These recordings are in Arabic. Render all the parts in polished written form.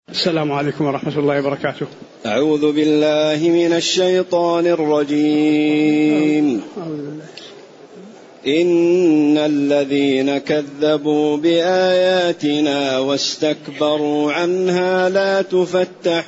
السلام عليكم ورحمة الله وبركاته. أعوذ بالله من الشيطان الرجيم. إن الذين كذبوا بآياتنا واستكبروا عنها لا تفتح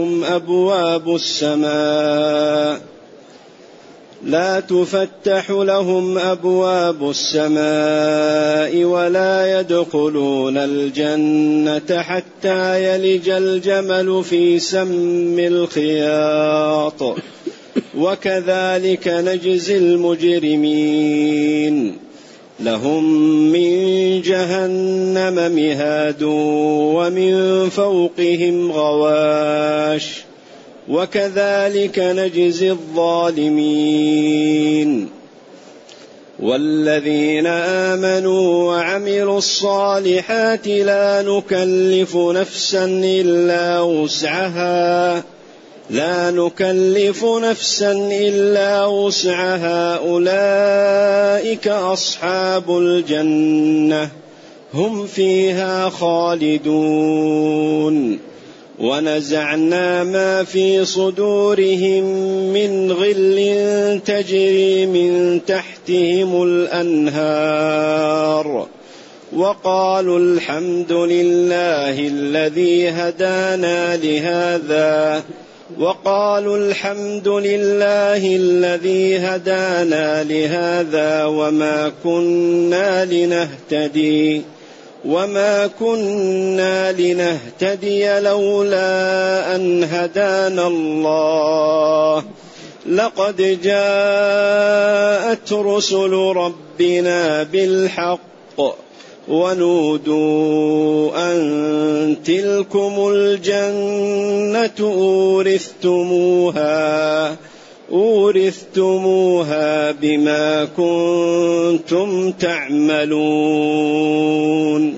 لهم أبواب السماء ولا يدخلون الجنة حتى يلج الجمل في سم الخياط وكذلك نجزي المجرمين. لهم من جهنم مهاد ومن فوقهم غواش وكذلك نجزي الظالمين. والذين آمنوا وعملوا الصالحات لا نكلف نفسا إلا وسعها أولئك أصحاب الجنة هم فيها خالدون. ونزعنا ما في صدورهم من غل تجري من تحتهم الأنهار وقالوا الحمد لله الذي هدانا لهذا وما كنا لنهتدي لولا أن هدانا الله لقد جاءت رسل ربنا بالحق ونودوا أن تلكم الجنة أورثتموها بما كنتم تعملون.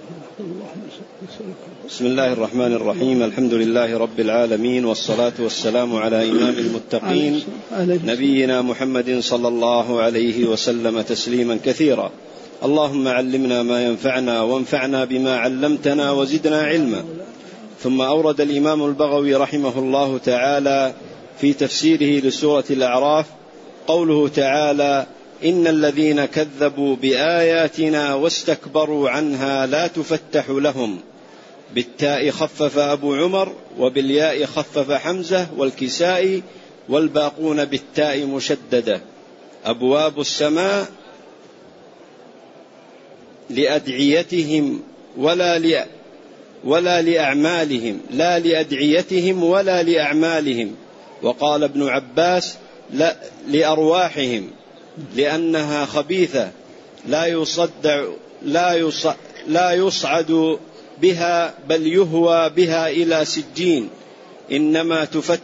بسم الله الرحمن الرحيم. الحمد لله رب العالمين، والصلاة والسلام على إمام المتقين نبينا محمد صلى الله عليه وسلم تسليما كثيرا. اللهم علمنا ما ينفعنا وانفعنا بما علمتنا وزدنا علما. ثم أورد الإمام البغوي رحمه الله تعالى في تفسيره لسورة الأعراف قوله تعالى: إن الذين كذبوا بآياتنا واستكبروا عنها لا تفتح لهم. بالتاء خفف أبو عمر وبالياء خفف حمزة والكسائي والباقون بالتاء مشددة. أبواب السماء لأدعيتهم ولا لأعمالهم، لا لأدعيتهم ولا لأعمالهم. وقال ابن عباس: لأرواحهم، لأنها خبيثة لا يصعد بها بل يهوى بها إلى سجين. إنما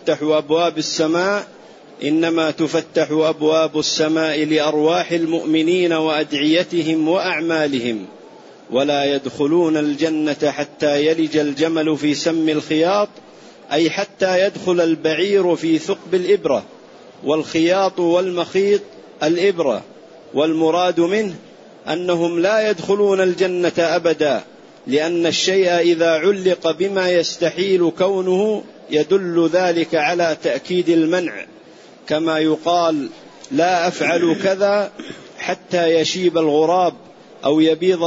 تفتح أبواب السماء لأرواح المؤمنين وأدعيتهم وأعمالهم، ولا يدخلون الجنة حتى يلج الجمل في سم الخياط، أي حتى يدخل البعير في ثقب الإبرة، والخياط والمخيط الإبرة. والمراد منه أنهم لا يدخلون الجنة أبدا، لأن الشيء إذا علق بما يستحيل كونه يدل ذلك على تأكيد المنع، كما يقال: لا أفعل كذا حتى يشيب الغراب أو يبيض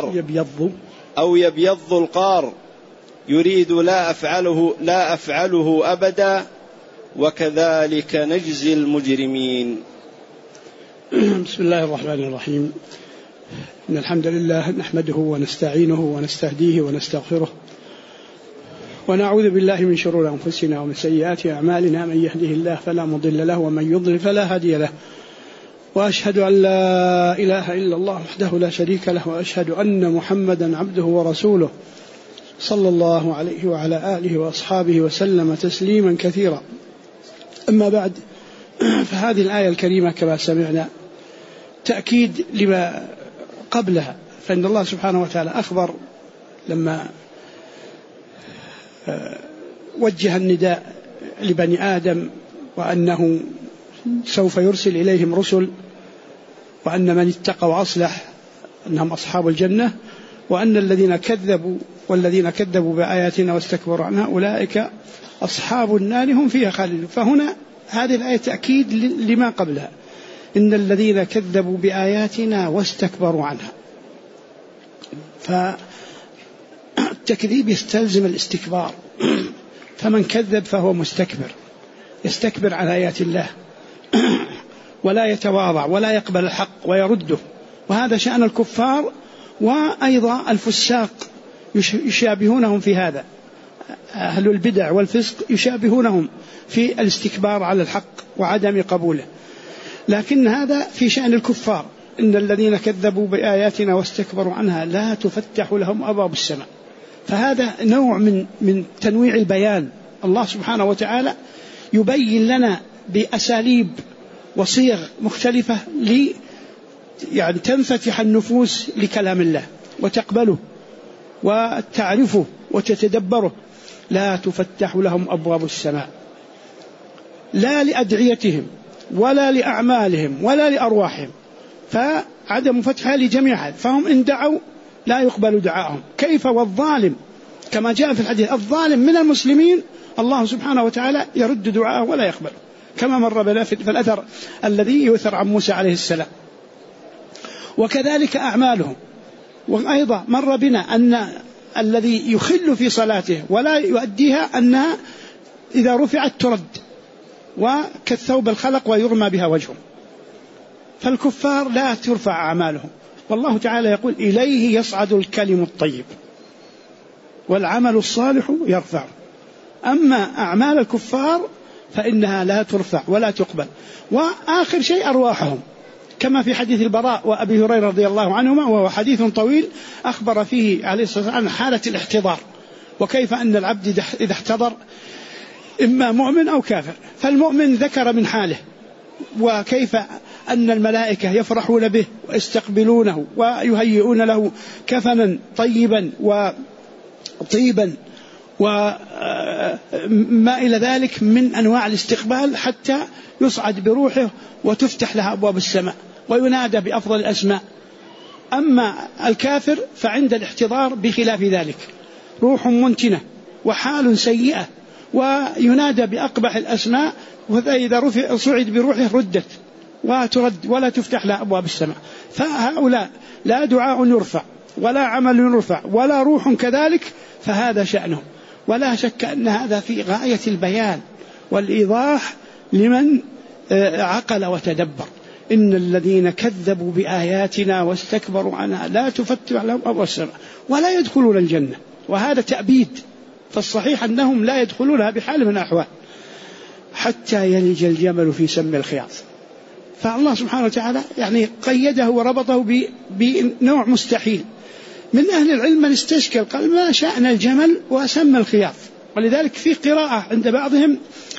القار، يريد لا أفعله أبدا. وكذلك نجزي المجرمين. بسم الله الرحمن الرحيم. إن الحمد لله نحمده ونستعينه ونستهديه ونستغفره، ونعوذ بالله من شرور أنفسنا ومن سيئات أعمالنا. من يهده الله فلا مضل له ومن يضلل فلا هادي له. وأشهد أن لا إله إلا الله وحده لا شريك له، وأشهد أن محمدا عبده ورسوله صلى الله عليه وعلى آله وأصحابه وسلم تسليما كثيرا. أما بعد، فهذه الآية الكريمة كما سمعنا تأكيد لما قبلها. فإن الله سبحانه وتعالى أخبر لما وجه النداء لبني آدم وأنه سوف يرسل إليهم رسل، وأن من اتقى وأصلح أنهم أصحاب الجنة، وأن الذين كذبوا والذين كذبوا بآياتنا واستكبروا عنها أولئك أصحاب النار هم فيها خالدون. فهنا هذه الآية تأكيد لما قبلها، إن الذين كذبوا بآياتنا واستكبروا عنها. فالتكذيب يستلزم الاستكبار، فمن كذب فهو مستكبر، يستكبر عن آيات الله ولا يتواضع ولا يقبل الحق ويرده. وهذا شأن الكفار، وأيضا الفساق يشابهونهم في هذا، أهل البدع والفسق يشابهونهم في الاستكبار على الحق وعدم قبوله. لكن هذا في شأن الكفار، إن الذين كذبوا بآياتنا واستكبروا عنها لا تفتح لهم أبواب السماء. فهذا نوع من تنويع البيان. الله سبحانه وتعالى يبين لنا بأساليب وصيغ مختلفة يعني تنفتح النفوس لكلام الله وتقبله وتعرفه وتتدبره. لا تفتح لهم أبواب السماء، لا لأدعيتهم ولا لأعمالهم ولا لأرواحهم، فعدم فتحها لجميعها. فهم إن دعوا لا يقبل دعاءهم. كيف والظالم؟ كما جاء في الحديث الظالم من المسلمين الله سبحانه وتعالى يرد دعاءه ولا يقبله، كما مر بنا في الأثر الذي يؤثر عن موسى عليه السلام. وكذلك أعمالهم. وأيضا مر بنا أن الذي يخل في صلاته ولا يؤديها أنها إذا رفعت ترد، وكالثوب الخلق ويرمى بها وجهه. فالكفار لا ترفع أعمالهم، والله تعالى يقول إليه يصعد الكلم الطيب والعمل الصالح يرفع. أما أعمال الكفار فإنها لا ترفع ولا تقبل. وآخر شيء أرواحهم، كما في حديث البراء وأبي هريرة رضي الله عنهما، وهو حديث طويل أخبر فيه عليه الصلاة والسلام عن حالة الاحتضار، وكيف أن العبد إذا احتضر إما مؤمن أو كافر. فالمؤمن ذكر من حاله، وكيف أن الملائكة يفرحون به ويستقبلونه ويهيئون له كفنا طيبا وطيبا وما إلى ذلك من أنواع الاستقبال، حتى يصعد بروحه وتفتح لها أبواب السماء وينادى بأفضل الأسماء. أما الكافر فعند الاحتضار بخلاف ذلك، روح منتنة وحال سيئة وينادى بأقبح الأسماء، وإذا صعد بروحه ردت وترد ولا تفتح لها أبواب السماء. فهؤلاء لا دعاء يرفع ولا عمل يرفع ولا روح كذلك، فهذا شأنهم. ولا شك أن هذا في غاية البيان والإيضاح لمن عقل وتدبر. إن الذين كذبوا بآياتنا واستكبروا عنها لا تفتح لهم أبواب السماء ولا يدخلون الجنة. وهذا تأبيد، فالصحيح أنهم لا يدخلونها بحال من الأحوال حتى يلج الجمل في سم الخياط. فالله سبحانه وتعالى يعني قيده وربطه بنوع مستحيل. من أهل العلم من استشكل قال ما شأن الجمل وسم الخياط. ولذلك في قراءة عند بعضهم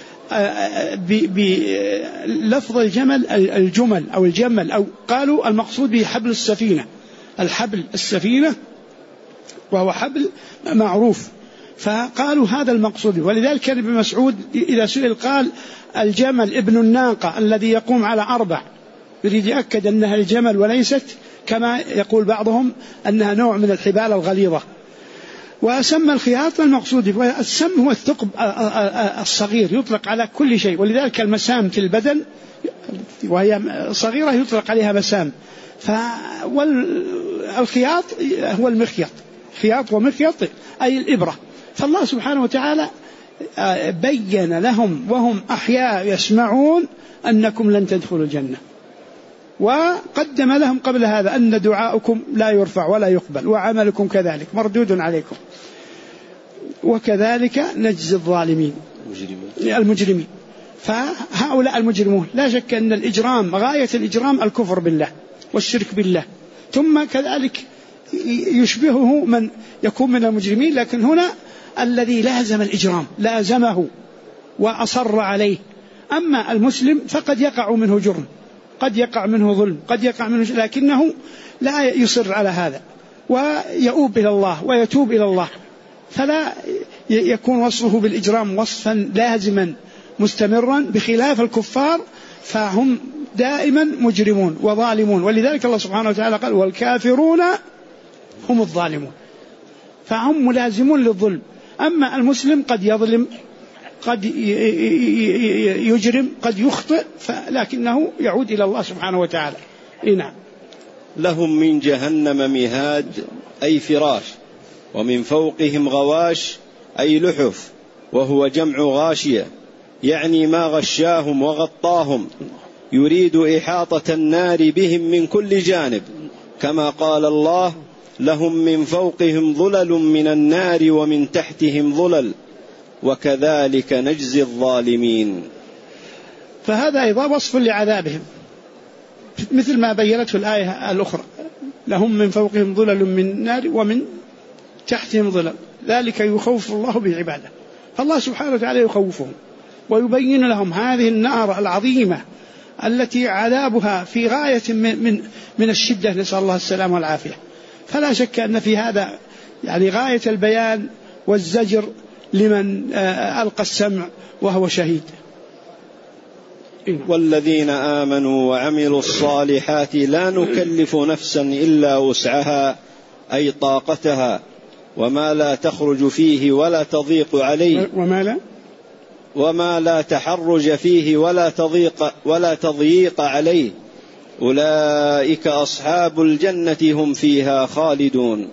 بلفظ الجمل الجمل أو الجمل، أو قالوا المقصود به حبل السفينة، الحبل السفينة وهو حبل معروف، فقالوا هذا المقصود. ولذلك كان ابن مسعود إذا سئل قال الجمل ابن الناقة الذي يقوم على 4، يريد يأكد أنها الجمل وليست كما يقول بعضهم أنها نوع من الحبال الغليظة. وسمى الخياط المقصود، والسم هو الثقب الصغير يطلق على كل شيء، ولذلك المسام في البدن وهي صغيرة يطلق عليها مسام. والخياط هو المخيط، خياط ومخيط أي الإبرة. فالله سبحانه وتعالى بين لهم وهم أحياء يسمعون أنكم لن تدخلوا الجنة، وقدم لهم قبل هذا أن دعاؤكم لا يرفع ولا يقبل وعملكم كذلك مردود عليكم، وكذلك نجزي الظالمين المجرمين. فهؤلاء المجرمون لا شك أن الإجرام غاية الإجرام الكفر بالله والشرك بالله، ثم كذلك يشبهه من يكون من المجرمين. لكن هنا الذي لازم الإجرام لازمه وأصر عليه. أما المسلم فقد يقع منه جرم، قد يقع منه ظلم، قد يقع منه، لكنه لا يصر على هذا ويؤوب إلى الله ويتوب إلى الله، فلا يكون وصفه بالإجرام وصفا لازما مستمرا، بخلاف الكفار فهم دائما مجرمون وظالمون. ولذلك الله سبحانه وتعالى قال والكافرون هم الظالمون. فهم ملازمون للظلم. أما المسلم قد يظلم، قد يجرم، قد يخطئ، لكنه يعود إلى الله سبحانه وتعالى. نعم. لهم من جهنم مهاد أي فراش، ومن فوقهم غواش أي لحف، وهو جمع غاشية، يعني ما غشاهم وغطاهم، يريد إحاطة النار بهم من كل جانب، كما قال الله: لهم من فوقهم ظلل من النار ومن تحتهم ظلل وكذلك نجزي الظالمين. فهذا أيضا وصف لعذابهم مثل ما بينته الآية الأخرى: لهم من فوقهم ظلل من النار ومن تحتهم ظلل، ذلك يخوف الله بعباده. فالله سبحانه وتعالى يخوفهم ويبين لهم هذه النار العظيمة التي عذابها في غاية من الشدة، نسأل الله السلامة والعافية. فلا شك أن في هذا يعني غاية البيان والزجر لمن ألقى السمع وهو شهيد. والذين آمنوا وعملوا الصالحات لا نكلف نفسا إلا وسعها أي طاقتها، وما لا تخرج فيه ولا تضيق عليه، وما لا تحرج فيه ولا تضييق عليه، أولئك أصحاب الجنة هم فيها خالدون.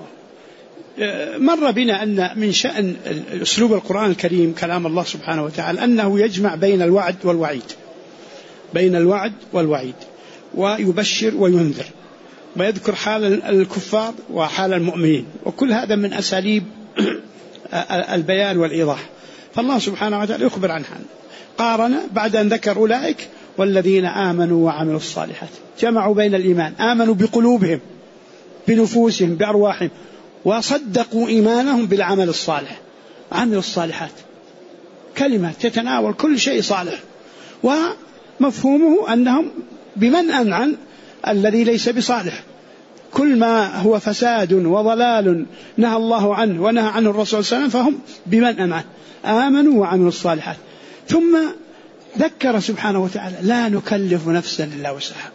مر بنا أن من شأن أسلوب القرآن الكريم كلام الله سبحانه وتعالى أنه يجمع بين الوعد والوعيد، بين الوعد والوعيد، ويبشر وينذر، ويذكر حال الكفار وحال المؤمنين، وكل هذا من أساليب البيان والإيضاح. فالله سبحانه وتعالى يخبر عنها، قارن بعد أن ذكر أولئك والذين آمنوا وعملوا الصالحات، جمعوا بين الإيمان، آمنوا بقلوبهم بنفوسهم بأرواحهم، وصدقوا إيمانهم بالعمل الصالح، عملوا الصالحات، كلمة تتناول كل شيء صالح، ومفهومه أنهم بمنأ عن الذي ليس بصالح، كل ما هو فساد وضلال نهى الله عنه ونهى عنه الرسول صلى الله عليه وسلم فهم بمنأ عنه، آمنوا وعملوا الصالحات. ثم ذكر سبحانه وتعالى: لا نكلف نفسا إلا وسعها،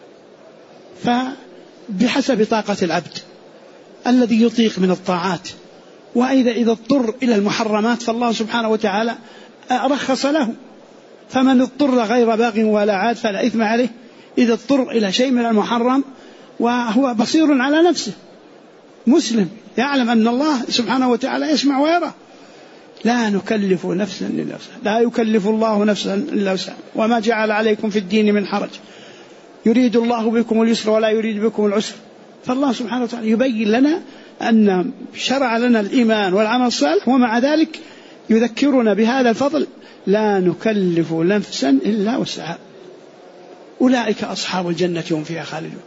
فبحسب طاقة العبد الذي يطيق من الطاعات، وإذا اضطر إلى المحرمات فالله سبحانه وتعالى رخص له، فمن اضطر غير باغ ولا عاد فلا إثم عليه، إذا اضطر إلى شيء من المحرم وهو بصير على نفسه مسلم يعلم أن الله سبحانه وتعالى يسمع ويرى. لا نكلف نفسا إلا وسعها، لا يكلف الله نفسا إلا وسعها، وما جعل عليكم في الدين من حرج، يريد الله بكم اليسر ولا يريد بكم العسر. فالله سبحانه وتعالى يبين لنا أن شرع لنا الإيمان والعمل الصالح، ومع ذلك يذكرنا بهذا الفضل: لا نكلف نفسا إلا وسعها، أولئك أصحاب الجنة هم فيها خالدون.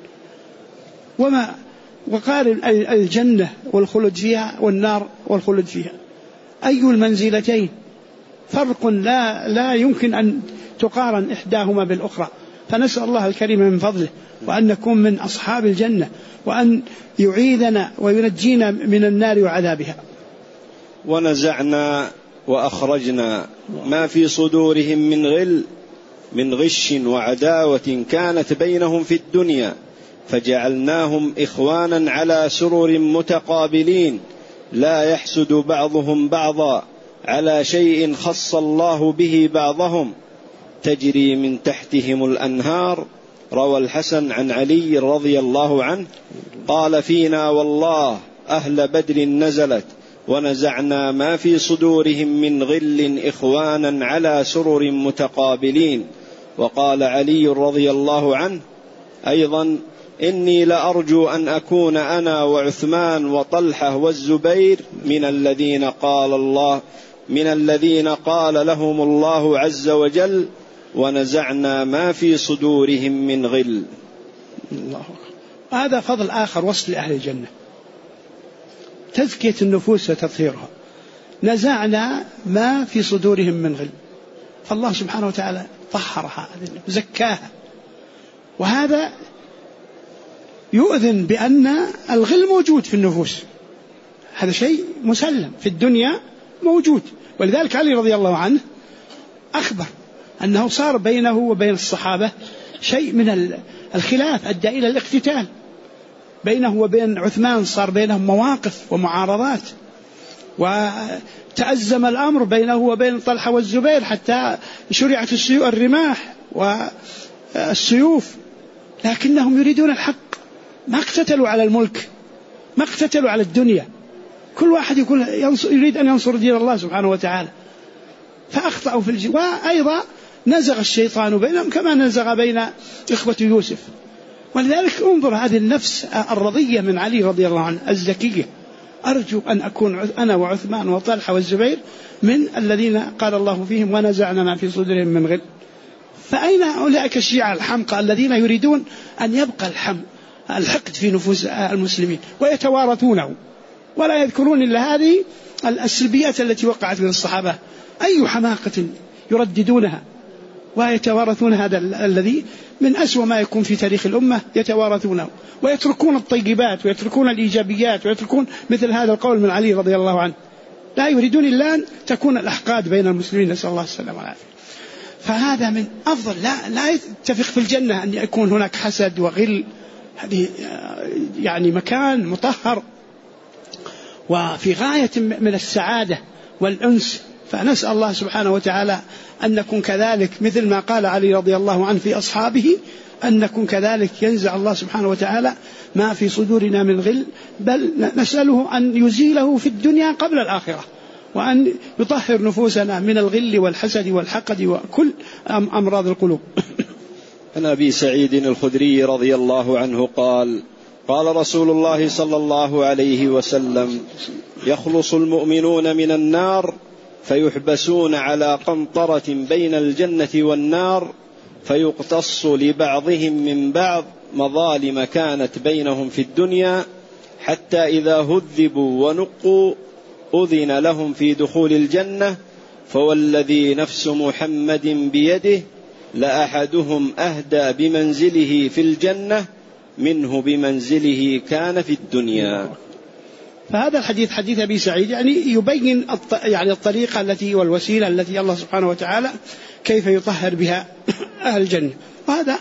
وقارن الجنة والخلد فيها والنار والخلد فيها، أي المنزلتين فرق لا يمكن أن تقارن إحداهما بالأخرى. فنسأل الله الكريم من فضله وأن نكون من أصحاب الجنة، وأن يعيذنا وينجينا من النار وعذابها. ونزعنا وأخرجنا ما في صدورهم من غش وعداوة كانت بينهم في الدنيا، فجعلناهم إخوانا على سرر متقابلين، لا يحسد بعضهم بعضا على شيء خص الله به بعضهم، تجري من تحتهم الأنهار. روى الحسن عن علي رضي الله عنه قال: فينا والله أهل بدر نزلت ونزعنا ما في صدورهم من غل إخوانا على سرر متقابلين. وقال علي رضي الله عنه أيضا: إني لأرجو أن أكون أنا وعثمان وطلحة والزبير من الذين قال لهم الله عز وجل: ونزعنا ما في صدورهم من غل. الله. هذا فضل آخر وصف لأهل الجنة، تزكية النفوس وتطهيرها. نزعنا ما في صدورهم من غل، فالله سبحانه وتعالى طهرها زكاها، وهذا يؤذن بأن الغل موجود في النفوس، هذا شيء مسلم في الدنيا موجود. ولذلك علي رضي الله عنه أخبر أنه صار بينه وبين الصحابة شيء من الخلاف أدى إلى الاقتتال، بينه وبين عثمان صار بينهم مواقف ومعارضات وتأزم الأمر بينه وبين طلحة والزبير حتى شرعت الرماح والسيوف، لكنهم يريدون الحق، ما اقتتلوا على الملك، ما اقتتلوا على الدنيا، كل واحد يقول يريد أن ينصر دين الله سبحانه وتعالى، فأخطأوا في وأيضا نزغ الشيطان بينهم كما نزغ بين إخوة يوسف. ولذلك انظر هذه النفس الرضية من علي رضي الله عنه الزكية، أرجو أن أكون أنا وعثمان وطلحة والزبير من الذين قال الله فيهم ونزعنا ما في صدورهم من غل. فأين أولئك الشيعة الحمقى الذين يريدون أن يبقى الحقد في نفوس المسلمين ويتوارثونه ولا يذكرون إلا هذه السلبيات التي وقعت من الصحابة؟ أي حماقة يرددونها ويتوارثون هذا الذي من أسوأ ما يكون في تاريخ الأمة، يتوارثونه ويتركون الطيبات ويتركون الإيجابيات ويتركون مثل هذا القول من علي رضي الله عنه. لا يريدون إلا أن تكون الأحقاد بين المسلمين، نسأل الله السلامة والعافية. فهذا من أفضل، لا يتفق في الجنة أن يكون هناك حسد وغل، هذه يعني مكان مطهر وفي غاية من السعادة والأنس. فنسأل الله سبحانه وتعالى أن نكون كذلك، مثل ما قال علي رضي الله عنه في أصحابه، أن نكون كذلك ينزع الله سبحانه وتعالى ما في صدورنا من غل، بل نسأله أن يزيله في الدنيا قبل الآخرة، وأن يطهر نفوسنا من الغل والحسد والحقد وكل أمراض القلوب. عن أبي سعيد الخدري رضي الله عنه قال: قال رسول الله صلى الله عليه وسلم: يخلص المؤمنون من النار فيحبسون على قنطرة بين الجنة والنار، فيقتص لبعضهم من بعض مظالم كانت بينهم في الدنيا، حتى إذا هذبوا ونقوا أذن لهم في دخول الجنة، فوالذي نفس محمد بيده لأحدهم أهدى بمنزله في الجنة منه بمنزله كان في الدنيا. فهذا الحديث حديث أبي سعيد يعني يبين الطريقة التي والوسيلة التي الله سبحانه وتعالى كيف يطهر بها أهل الجنة، وهذا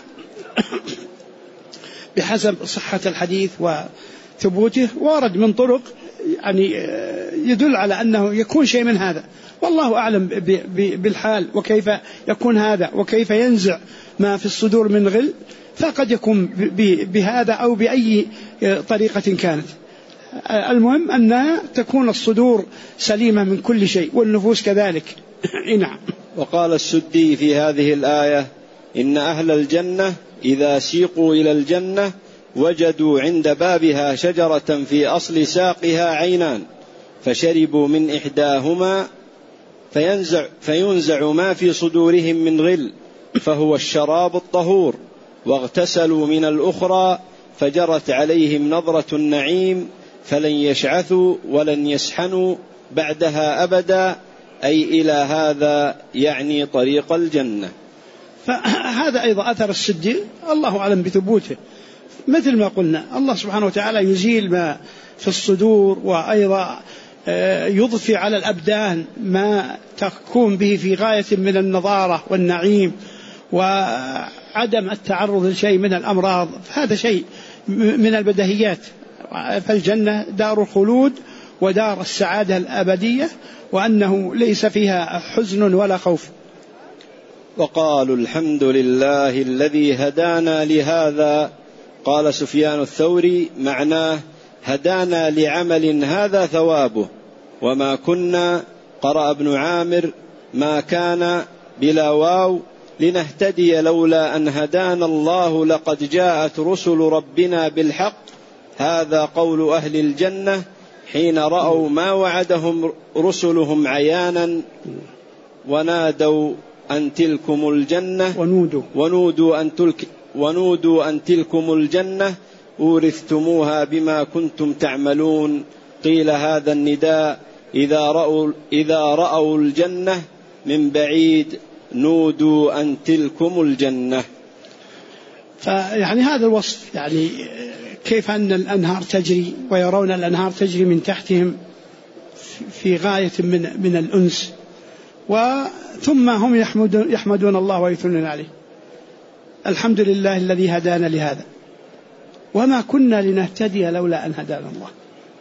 بحسب صحة الحديث وثبوته، وارد من طرق يعني يدل على أنه يكون شيء من هذا، والله أعلم بالحال وكيف يكون هذا وكيف ينزع ما في الصدور من غل، فقد يكون بهذا أو بأي طريقة كانت. المهم أن تكون الصدور سليمة من كل شيء والنفوس كذلك. نعم. وقال السدي في هذه الآية: إن أهل الجنة إذا سيقوا إلى الجنة وجدوا عند بابها شجرة في أصل ساقها عينان، فشربوا من إحداهما فينزع ما في صدورهم من غل، فهو الشراب الطهور، واغتسلوا من الأخرى فجرت عليهم نظرة النعيم، فلن يشعثوا ولن يسحنوا بعدها أبدا، أي إلى هذا يعني طريق الجنة. فهذا أيضا أثر السدي الله أعلم بثبوته، مثل ما قلنا الله سبحانه وتعالى يزيل ما في الصدور، وأيضا يضفي على الأبدان ما تكون به في غاية من النضارة والنعيم وعدم التعرض لشيء من الأمراض، هذا شيء من البديهيات. فالجنة دار الخلود ودار السعادة الأبدية، وأنه ليس فيها حزن ولا خوف. وقالوا الحمد لله الذي هدانا لهذا. قال سفيان الثوري: معناه هدانا لعمل هذا ثوابه، وما كنا، قرأ ابن عامر: ما كان بلا واو، لنهتدي لولا أن هدانا الله، لقد جاءت رسل ربنا بالحق. هذا قول أهل الجنة حين رأوا ما وعدهم رسلهم عيانا، ونادوا أن تلكم الجنة ونودوا أن تلكم الجنة أورثتموها بما كنتم تعملون. قيل هذا النداء إذا رأوا الجنة من بعيد نودوا أن تلكم الجنة. فيعني هذا الوصف يعني كيف أن الأنهار تجري ويرون الأنهار تجري من تحتهم في غاية من الأنس، ثم هم يحمدون الله ويثنون عليه. الحمد لله الذي هدانا لهذا وما كنا لنهتدي لولا أن هدانا الله.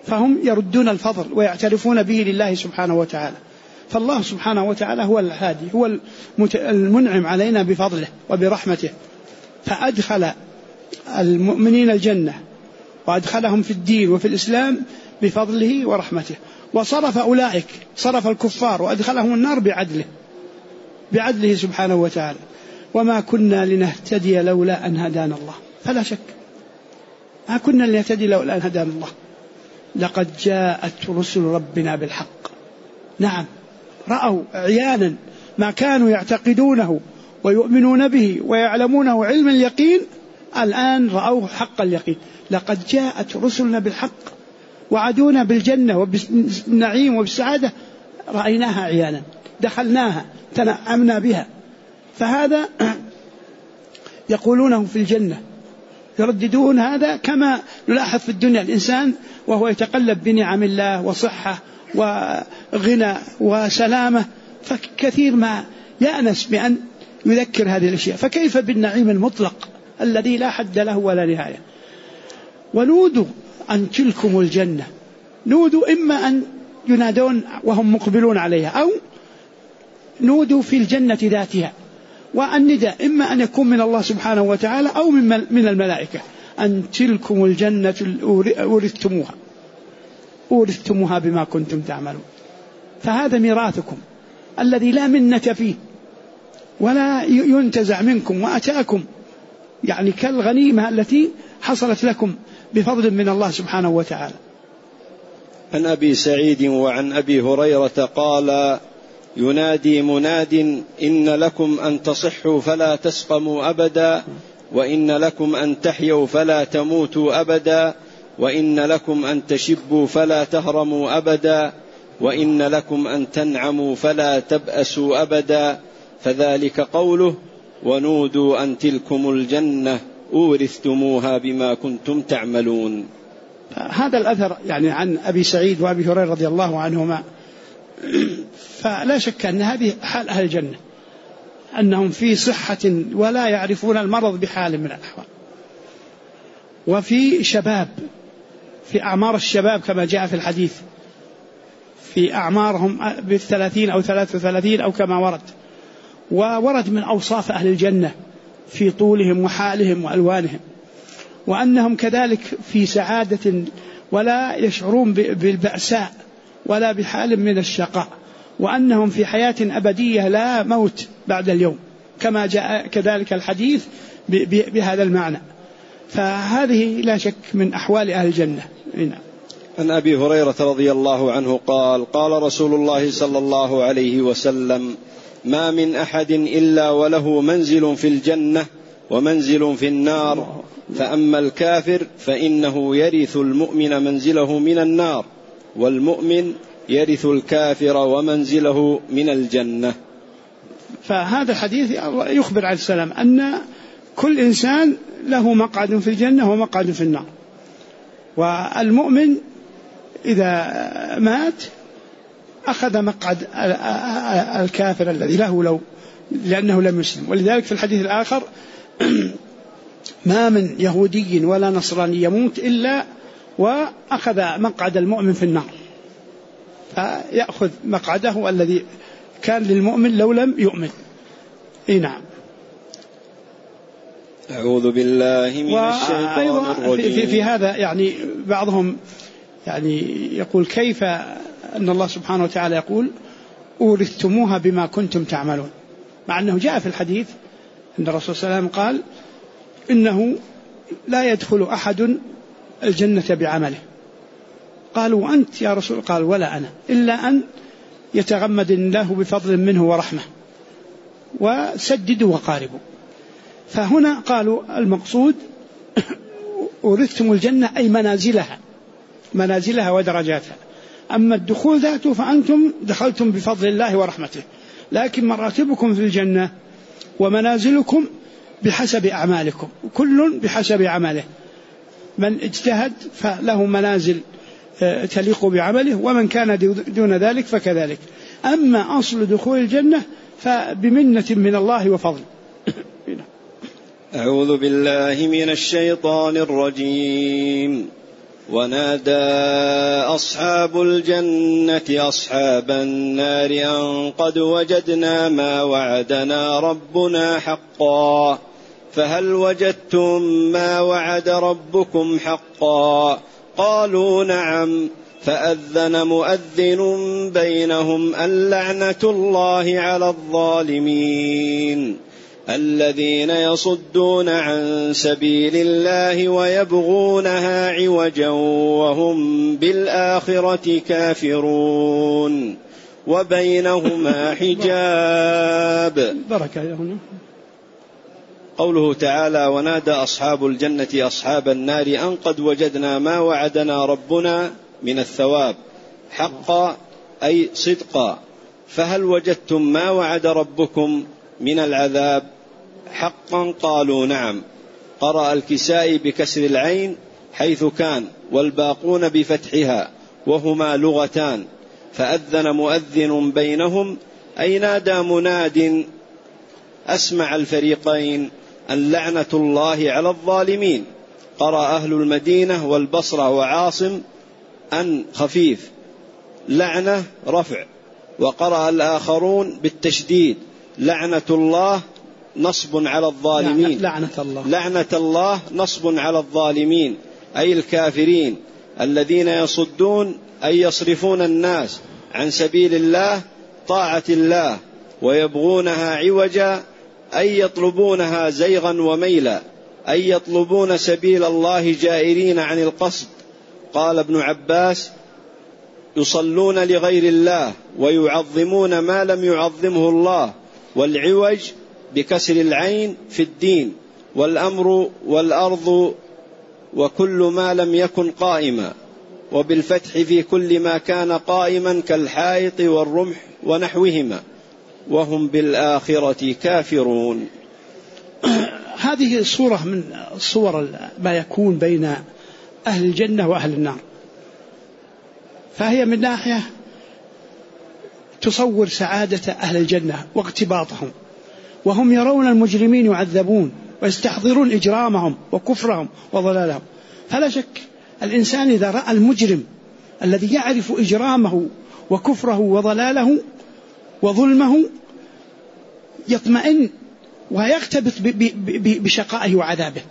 فهم يردون الفضل ويعترفون به لله سبحانه وتعالى. فالله سبحانه وتعالى هو الهادي، هو المنعم علينا بفضله وبرحمته، فأدخل المؤمنين الجنة وأدخلهم في الدين وفي الإسلام بفضله ورحمته، وصرف أولئك، صرف الكفار وأدخلهم النار بعدله سبحانه وتعالى. وما كنا لنهتدي لولا أن هدانا الله، فلا شك ما كنا لنهتدي لولا أن هدانا الله. لقد جاءت رسل ربنا بالحق. نعم، رأوا عيانا ما كانوا يعتقدونه ويؤمنون به ويعلمونه علم اليقين، الآن رأوه حق اليقين. لقد جاءت رسلنا بالحق، وعدونا بالجنة وبالنعيم وبالسعادة، رأيناها عيانا، دخلناها، تنعمنا بها. فهذا يقولونه في الجنة، يرددون هذا كما نلاحظ في الدنيا الإنسان وهو يتقلب بنعم الله وصحة وغنى وسلامة، فكثير ما يأنس بأن يذكر هذه الأشياء، فكيف بالنعيم المطلق الذي لا حد له ولا نهاية. ونودوا أن تلكم الجنة، نودوا إما أن ينادون وهم مقبلون عليها، أو نودوا في الجنة ذاتها. والنداء إما أن يكون من الله سبحانه وتعالى أو من الملائكة، أن تلكم الجنة أورثتموها بما كنتم تعملون. فهذا ميراثكم الذي لا منة فيه ولا ينتزع منكم، وأتاكم يعني كالغنيمة التي حصلت لكم بفضل من الله سبحانه وتعالى. عن أبي سعيد وعن أبي هريرة قال: ينادي مناد: إن لكم أن تصحوا فلا تسقموا أبدا، وإن لكم أن تحيوا فلا تموتوا أبدا، وإن لكم أن تشبوا فلا تهرموا أبدا، وإن لكم أن تنعموا فلا تبأسوا أبدا. فذلك قوله: ونودوا أن تلكم الجنة أورثتموها بما كنتم تعملون. هذا الأثر يعني عن أبي سعيد وأبي هريرة رضي الله عنهما، فلا شك أن هذه حال أهل الجنة، أنهم في صحة ولا يعرفون المرض بحال من الأحوال، وفي شباب، في أعمار الشباب كما جاء في الحديث، في أعمارهم بالثلاثين أو 33 أو كما ورد من أوصاف أهل الجنة في طولهم وحالهم وألوانهم، وأنهم كذلك في سعادة ولا يشعرون بالبأساء ولا بحال من الشقاء، وأنهم في حياة أبدية لا موت بعد اليوم، كما جاء كذلك الحديث بهذا المعنى. فهذه لا شك من أحوال أهل الجنة. عن أبي هريرة رضي الله عنه قال: قال رسول الله صلى الله عليه وسلم: ما من أحد إلا وله منزل في الجنة ومنزل في النار، فأما الكافر فإنه يرث المؤمن منزله من النار، والمؤمن يرث الكافر ومنزله من الجنة. فهذا الحديث يخبر عليه السلام أن كل إنسان له مقعد في الجنة ومقعد في النار، والمؤمن إذا مات أخذ مقعد الكافر الذي له لأنه لم يسلم. ولذلك في الحديث الآخر: ما من يهودي ولا نصراني يموت إلا وأخذ مقعد المؤمن في النار، فيأخذ مقعده الذي كان للمؤمن لو لم يؤمن. نعم. أعوذ بالله من الشيطان الرجيم. في هذا يعني بعضهم يعني يقول: كيف أن الله سبحانه وتعالى يقول: أورثتموها بما كنتم تعملون، مع أنه جاء في الحديث أن الرسول صلى الله عليه وسلم قال: إنه لا يدخل أحد الجنة بعمله. قالوا: وأنت يا رسول؟ قال: ولا أنا، إلا أن يتغمد الله بفضل منه ورحمة، وسددوا وقاربوا. فهنا قالوا المقصود أورثتم الجنة أي منازلها ودرجاتها. أما الدخول ذاته فأنتم دخلتم بفضل الله ورحمته، لكن مراتبكم في الجنة ومنازلكم بحسب أعمالكم، كل بحسب عمله. من اجتهد فله منازل تليق بعمله، ومن كان دون ذلك فكذلك. أما أصل دخول الجنة فبمنة من الله وفضل. أعوذ بالله من الشيطان الرجيم. ونادى أصحاب الجنة أصحاب النار أن قد وجدنا ما وعدنا ربنا حقا فهل وجدتم ما وعد ربكم حقا قالوا نعم فأذن مؤذن بينهم اللعنة الله على الظالمين الذين يصدون عن سبيل الله ويبغونها عوجا وهم بالآخرة كافرون وبينهما حجاب. بركة يا هنا. قوله تعالى ونادى أصحاب الجنة أصحاب النار أن قد وجدنا ما وعدنا ربنا من الثواب حقا أي صدقا فهل وجدتم ما وعد ربكم من العذاب حقا قالوا نعم. قرأ الكسائي بكسر العين حيث كان والباقون بفتحها وهما لغتان فأذن مؤذن بينهم أي نادى مناد أسمع الفريقين أن لعنة الله على الظالمين. قرأ أهل المدينة والبصرة وعاصم أن خفيف لعنة رفع وقرأ الآخرون بالتشديد لعنة الله نصب على الظالمين لعنة الله نصب على الظالمين أي الكافرين الذين يصدون أي يصرفون الناس عن سبيل الله طاعة الله ويبغونها عوجا أي يطلبونها زيغا وميلا أي يطلبون سبيل الله جائرين عن القصد. قال ابن عباس يصلون لغير الله ويعظمون ما لم يعظمه الله والعوج بكسر العين في الدين والأمر والأرض وكل ما لم يكن قائما وبالفتح في كل ما كان قائما كالحائط والرمح ونحوهما وهم بالآخرة كافرون. هذه صورة من صور ما يكون بين أهل الجنة وأهل النار فهي من ناحية تصور سعادة أهل الجنة واقتباطهم وهم يرون المجرمين يعذبون ويستحضرون إجرامهم وكفرهم وضلالهم. فلا شك الإنسان إذا رأى المجرم الذي يعرف إجرامه وكفره وضلاله وظلمه يطمئن ويغتبط بشقائه وعذابه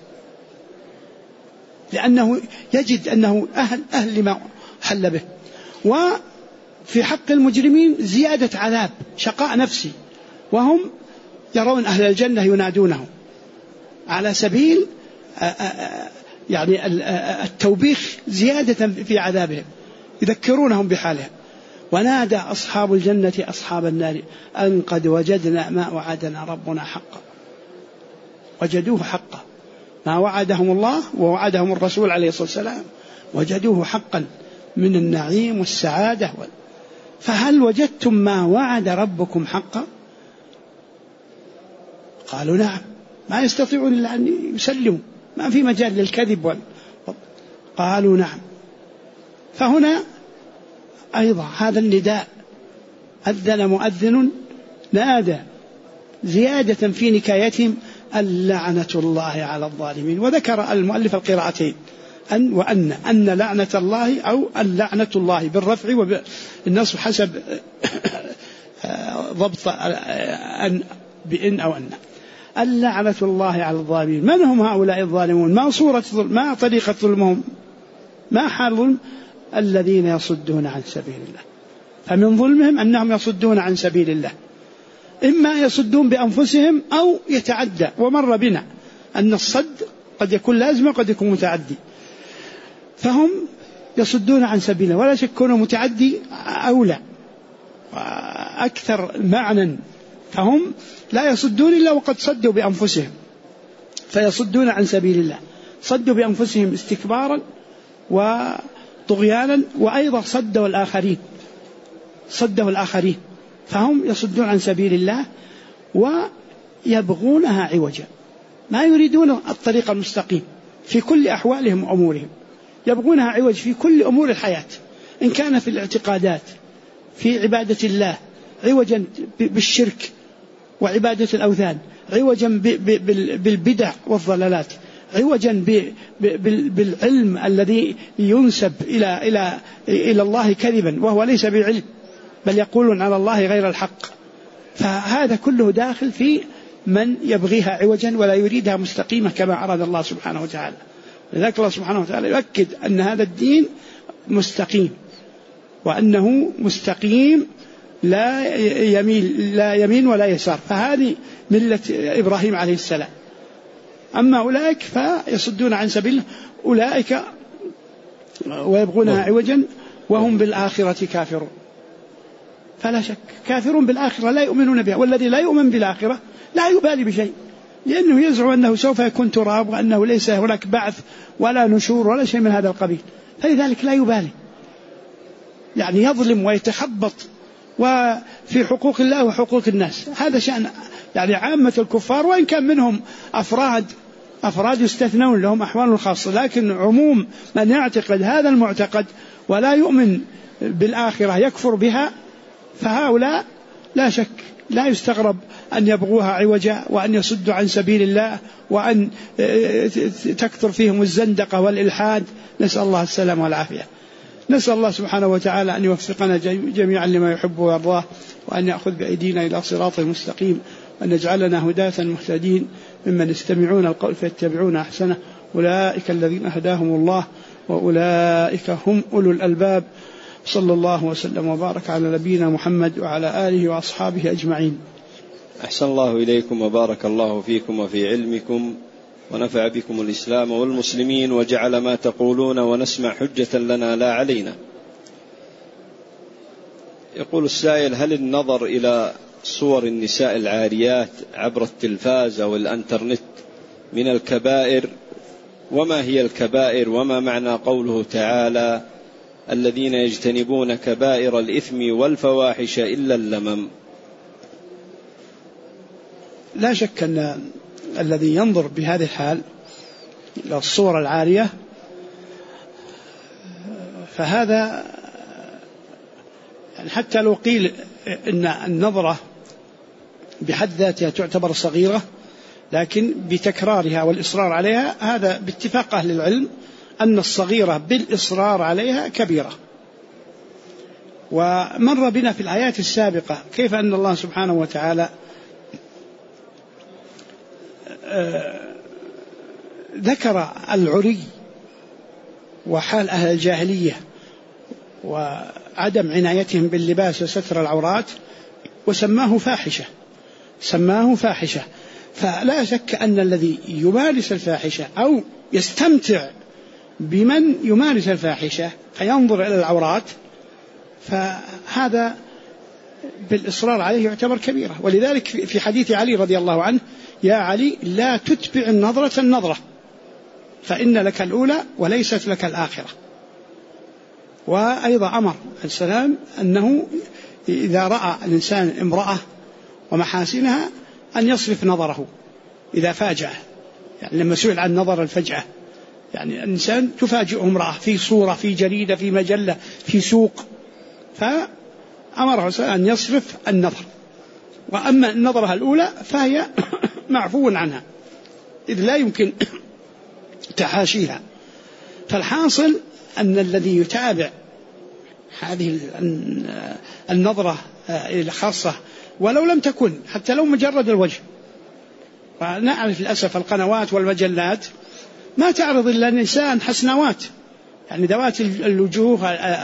لأنه يجد أنه أهل لما حل به. وفي حق المجرمين زيادة عذاب شقاء نفسي وهم يرون أهل الجنة ينادونه على سبيل يعني التوبيخ زيادة في عذابهم يذكرونهم بحالهم. ونادى أصحاب الجنة أصحاب النار أن قد وجدنا ما وعدنا ربنا حقا وجدوه حقا ما وعدهم الله ووعدهم الرسول عليه الصلاة والسلام وجدوه حقا من النعيم والسعادة. فهل وجدتم ما وعد ربكم حقا قالوا نعم ما يستطيعون إلا أن يسلموا ما في مجال للكذب قالوا نعم. فهنا أيضا هذا النداء أذن مؤذن نادى زيادة في نكايتهم اللعنة الله على الظالمين. وذكر المؤلف القراءتين أن وأن أن لعنة الله أو اللعنة الله بالرفع وبالنصب حسب ضبط أن بإن أو أن. اللعنة الله على الظالمين. من هم هؤلاء الظالمون؟ ما صورة ظلم؟ ما طريقة ظلمهم؟ ما حال ظلم؟ الذين يصدون عن سبيل الله. فمن ظلمهم أنهم يصدون عن سبيل الله إما يصدون بأنفسهم أو يتعدى. ومر بنا أن الصد قد يكون لازم وقد يكون متعدي فهم يصدون عن سبيل الله ولا شك كونه متعدي أولى أكثر معنى. فهم لا يصدون إلا وقد صدوا بأنفسهم فيصدون عن سبيل الله صدوا بأنفسهم استكبارا وطغيانا وأيضا صدوا الآخرين فهم يصدون عن سبيل الله ويبغونها عوجا ما يريدون الطريق المستقيم في كل أحوالهم وأمورهم يبغونها عوج في كل أمور الحياة إن كان في الاعتقادات في عبادة الله عوجا بالشرك وعبادة الأوثان عوجا بالبدع والضلالات عوجا بالعلم الذي ينسب إلى الله كذبا وهو ليس بعلم، بل يقولون على الله غير الحق. فهذا كله داخل في من يبغيها عوجا ولا يريدها مستقيمة كما أراد الله سبحانه وتعالى. لذلك الله سبحانه وتعالى يؤكد أن هذا الدين مستقيم، وأنه مستقيم لا يمين ولا يسار. فهذه ملة إبراهيم عليه السلام. أما أولئك فيصدون عن سبيل أولئك ويبغونها عوجا وهم بالآخرة كافرون. فلا شك كافرون بالآخرة لا يؤمنون بها، والذي لا يؤمن بالآخرة لا يبالي بشيء، لأنه يزعم أنه سوف يكون تراب وأنه ليس هناك بعث ولا نشور ولا شيء من هذا القبيل، فلذلك لا يبالي، يعني يظلم ويتخبط وفي حقوق الله وحقوق الناس. هذا شأن يعني عامة الكفار، وإن كان منهم أفراد يستثنون لهم أحوال خاصة، لكن عموم من يعتقد هذا المعتقد ولا يؤمن بالآخرة يكفر بها، فهؤلاء لا شك لا يستغرب أن يبغوها عوجا وأن يصدوا عن سبيل الله وأن تكثر فيهم الزندقة والإلحاد. نسأل الله السلام والعافية. نسأل الله سبحانه وتعالى أن يوفقنا جميعا لما يحب ويرضاه، وأن يأخذ بأيدينا إلى صراط المستقيم، وأن يجعلنا هداة مهتدين ممن يستمعون القول فيتبعون أحسنه. أولئك الذين هداهم الله وأولئك هم أولو الألباب. صلى الله وسلم وبارك على نبينا محمد وعلى آله وأصحابه أجمعين. أحسن الله إليكم وبارك الله فيكم وفي علمكم، ونفع بكم الإسلام والمسلمين، وجعل ما تقولون ونسمع حجة لنا لا علينا. يقول السائل: هل النظر إلى صور النساء العاريات عبر التلفاز أو الأنترنت من الكبائر؟ وما هي الكبائر؟ وما معنى قوله تعالى: الذين يجتنبون كبائر الإثم والفواحش إلا اللمم؟ لا شك أن الذي ينظر بهذه الحال إلى الصور العارية فهذا يعني حتى لو قيل إن النظرة بحد ذاتها تعتبر صغيرة، لكن بتكرارها والإصرار عليها هذا باتفاق أهل العلم أن الصغيرة بالإصرار عليها كبيرة. ومر بنا في الآيات السابقة كيف أن الله سبحانه وتعالى ذكر العري وحال أهل الجاهلية وعدم عنايتهم باللباس وستر العورات وسماه فاحشة. فلا شك أن الذي يمارس الفاحشة أو يستمتع بمن يمارس الفاحشة فينظر إلى العورات فهذا بالإصرار عليه يعتبر كبيرة. ولذلك في حديث علي رضي الله عنه: يا علي لا تتبع النظرة فإن لك الأولى وليست لك الآخرة. وأيضا أمر السلام أنه إذا رأى الإنسان امرأة ومحاسنها أن يصرف نظره إذا فاجأه، يعني لما سئل عن نظر الفجأة، يعني الإنسان تفاجئه امرأة في صورة في جريدة في مجلة في سوق، فأمره أن يصرف النظر. وأما النظرة الأولى فهي معفو عنها إذ لا يمكن تحاشيها. فالحاصل أن الذي يتابع هذه النظرة الخاصة ولو لم تكن حتى لو مجرد الوجه، ونعرف للأسف القنوات والمجلات ما تعرض إلا النساء حسنوات، يعني ذوات الوجوه